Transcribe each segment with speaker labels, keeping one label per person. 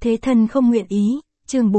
Speaker 1: Thế thân không nguyện ý, chương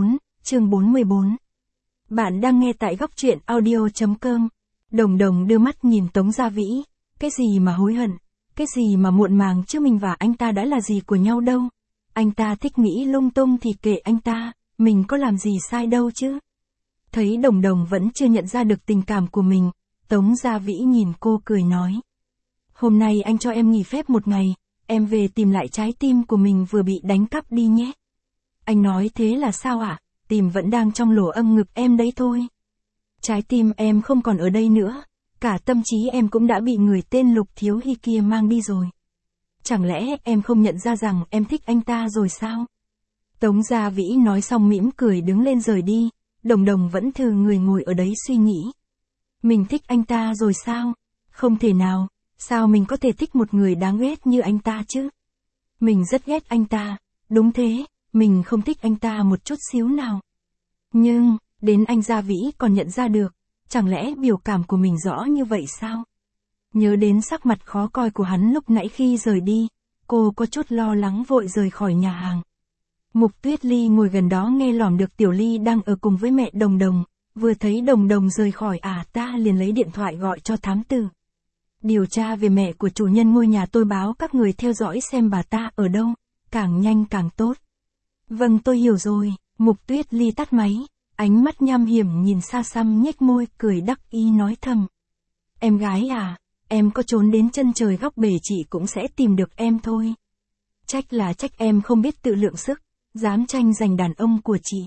Speaker 1: 44. Bạn đang nghe tại góc truyện audio.com. Đồng Đồng đưa mắt nhìn Tống Gia Vĩ, cái gì mà hối hận, cái gì mà muộn màng chứ mình và anh ta đã là gì của nhau đâu. Anh ta thích nghĩ lung tung thì kệ anh ta, mình có làm gì sai đâu chứ. Thấy Đồng Đồng vẫn chưa nhận ra được tình cảm của mình, Tống Gia Vĩ nhìn cô cười nói. Hôm nay anh cho em nghỉ phép một ngày, em về tìm lại trái tim của mình vừa bị đánh cắp đi nhé. Anh nói thế là sao ạ? Tim vẫn đang trong lỗ âm ngực em đấy thôi. Trái tim em không còn ở đây nữa, cả tâm trí em cũng đã bị người tên Lục Thiếu Hy kia mang đi rồi. Chẳng lẽ em không nhận ra rằng em thích anh ta rồi sao? Tống Gia Vĩ nói xong mỉm cười đứng lên rời đi, Đồng Đồng vẫn thừ người ngồi ở đấy suy nghĩ. Mình thích anh ta rồi sao? Không thể nào, sao mình có thể thích một người đáng ghét như anh ta chứ? Mình rất ghét anh ta, đúng thế, mình không thích anh ta một chút xíu nào. Nhưng, đến anh Gia Vĩ còn nhận ra được, chẳng lẽ biểu cảm của mình rõ như vậy sao? Nhớ đến sắc mặt khó coi của hắn lúc nãy khi rời đi, cô có chút lo lắng vội rời khỏi nhà hàng. Mục Tuyết Ly ngồi gần đó nghe lỏm được Tiểu Ly đang ở cùng với mẹ Đồng Đồng, vừa thấy Đồng Đồng rời khỏi ta liền lấy điện thoại gọi cho thám tử. Điều tra về mẹ của chủ nhân ngôi nhà, tôi báo các người theo dõi xem bà ta ở đâu, càng nhanh càng tốt. Vâng, tôi hiểu rồi. Mục Tuyết Ly tắt máy, ánh mắt nham hiểm nhìn xa xăm nhếch môi cười đắc ý nói thầm. Em gái à, em có trốn đến chân trời góc bể chị cũng sẽ tìm được em thôi. Trách em không biết tự lượng sức, dám tranh giành đàn ông của chị.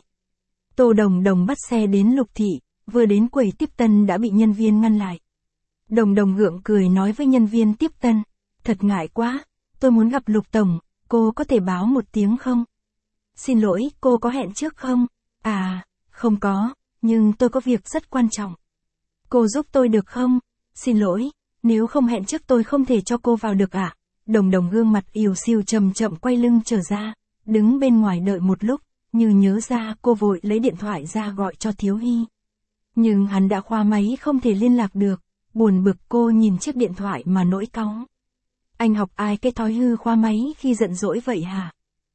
Speaker 1: Tô Đồng Đồng bắt xe đến Lục Thị, vừa đến quầy tiếp tân đã bị nhân viên ngăn lại. Đồng Đồng gượng cười nói với nhân viên tiếp tân, thật ngại quá, tôi muốn gặp Lục Tổng, cô có thể báo một tiếng không? Xin lỗi, cô có hẹn trước không? À, không có, nhưng tôi có việc rất quan trọng. Cô giúp tôi được không? Xin lỗi, nếu không hẹn trước tôi không thể cho cô vào được ạ. Đồng Đồng gương mặt ỉu xìu chậm chậm quay lưng trở ra, đứng bên ngoài đợi một lúc, như nhớ ra cô vội lấy điện thoại ra gọi cho Thiếu Hy. Nhưng hắn đã khóa máy không thể liên lạc được, buồn bực cô nhìn chiếc điện thoại mà nỗi cáu. Anh học ai cái thói hư khóa máy khi giận dỗi vậy hả?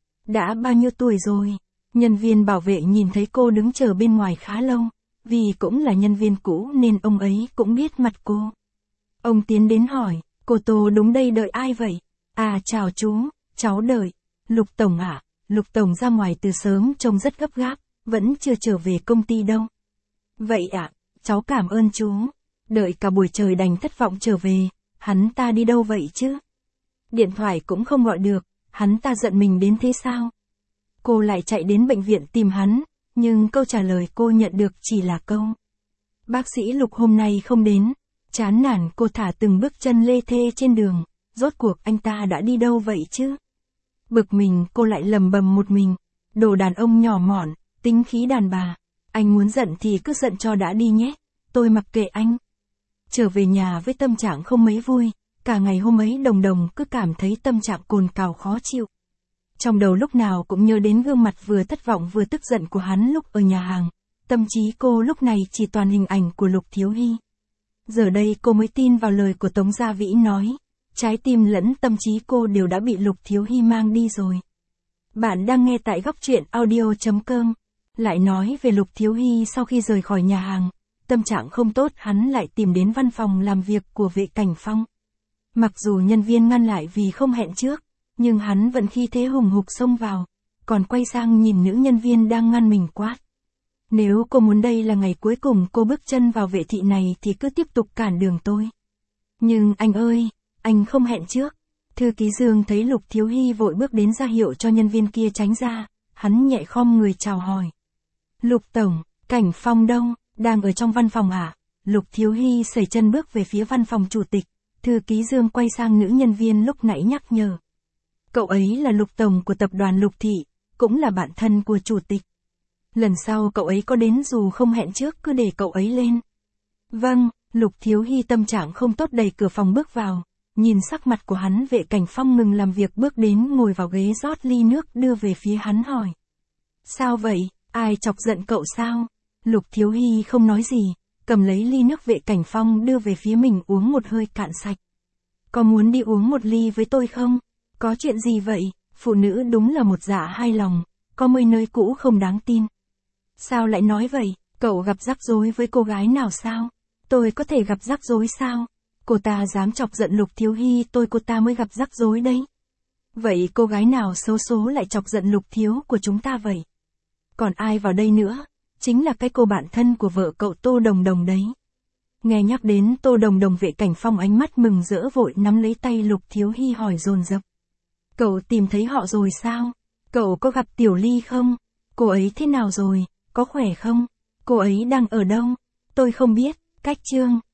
Speaker 1: Đã bao nhiêu tuổi rồi? Nhân viên bảo vệ nhìn thấy cô đứng chờ bên ngoài khá lâu, vì cũng là nhân viên cũ nên ông ấy cũng biết mặt cô. Ông tiến đến hỏi, cô Tô đúng đây đợi ai vậy? À chào chú, cháu đợi. Lục Tổng ạ, Lục Tổng ra ngoài từ sớm trông rất gấp gáp, vẫn chưa trở về công ty đâu. Vậy ạ, cháu cảm ơn chú. Đợi cả buổi trời đành thất vọng trở về, hắn ta đi đâu vậy chứ? Điện thoại cũng không gọi được, hắn ta giận mình đến thế sao? Cô lại chạy đến bệnh viện tìm hắn, nhưng câu trả lời cô nhận được chỉ là câu. Bác sĩ Lục hôm nay không đến, chán nản cô thả từng bước chân lê thê trên đường, rốt cuộc anh ta đã đi đâu vậy chứ? Bực mình cô lại lầm bầm một mình, đồ đàn ông nhỏ mọn, tính khí đàn bà, anh muốn giận thì cứ giận cho đã đi nhé, tôi mặc kệ anh. Trở về nhà với tâm trạng không mấy vui, cả ngày hôm ấy Đồng Đồng cứ cảm thấy tâm trạng cồn cào khó chịu. Trong đầu lúc nào cũng nhớ đến gương mặt vừa thất vọng vừa tức giận của hắn lúc ở nhà hàng, tâm trí cô lúc này chỉ toàn hình ảnh của Lục Thiếu Hy. Giờ đây cô mới tin vào lời của Tống Gia Vĩ nói, trái tim lẫn tâm trí cô đều đã bị Lục Thiếu Hy mang đi rồi. Bạn đang nghe tại góc truyện audio.com. Lại nói về Lục Thiếu Hy sau khi rời khỏi nhà hàng, tâm trạng không tốt hắn lại tìm đến văn phòng làm việc của Vệ Cảnh Phong. Mặc dù nhân viên ngăn lại vì không hẹn trước, nhưng hắn vẫn khí thế hùng hục xông vào, còn quay sang nhìn nữ nhân viên đang ngăn mình quát. Nếu cô muốn đây là ngày cuối cùng cô bước chân vào Vệ thị này thì cứ tiếp tục cản đường tôi. Nhưng anh ơi, anh không hẹn trước. Thư ký Dương thấy Lục Thiếu Hy vội bước đến ra hiệu cho nhân viên kia tránh ra, hắn nhẹ khom người chào hỏi. Lục Tổng, Cảnh Phong đâu, đang ở trong văn phòng à? Lục Thiếu Hy sẩy chân bước về phía văn phòng chủ tịch, thư ký Dương quay sang nữ nhân viên lúc nãy nhắc nhở. Cậu ấy là Lục Tổng của tập đoàn Lục Thị, cũng là bạn thân của chủ tịch. Lần sau cậu ấy có đến dù không hẹn trước cứ để cậu ấy lên. Vâng, Lục Thiếu Hy tâm trạng không tốt đẩy cửa phòng bước vào, nhìn sắc mặt của hắn Vệ Cảnh Phong ngừng làm việc bước đến ngồi vào ghế rót ly nước đưa về phía hắn hỏi. Sao vậy, ai chọc giận cậu sao? Lục Thiếu Hy không nói gì, cầm lấy ly nước Vệ Cảnh Phong đưa về phía mình uống một hơi cạn sạch. Có muốn đi uống một ly với tôi không? Có chuyện gì vậy? Phụ nữ đúng là một dạ hai lòng, có mấy nơi cũ không đáng tin. Sao lại nói vậy, cậu gặp rắc rối với cô gái nào sao? Tôi có thể gặp rắc rối sao? Cô ta dám chọc giận Lục Thiếu Hy, cô ta mới gặp rắc rối đấy. Vậy cô gái nào xấu số lại chọc giận Lục Thiếu của chúng ta vậy? Còn ai vào đây nữa? Chính là cái cô bạn thân của vợ cậu Tô Đồng Đồng đấy. Nghe nhắc đến Tô Đồng Đồng, Vệ Cảnh Phong ánh mắt mừng rỡ vội nắm lấy tay Lục Thiếu Hy hỏi dồn dập. Cậu tìm thấy họ rồi sao? Cậu có gặp Tiểu Ly không? Cô ấy thế nào rồi? Có khỏe không? Cô ấy đang ở đâu? Tôi không biết. Cách Chương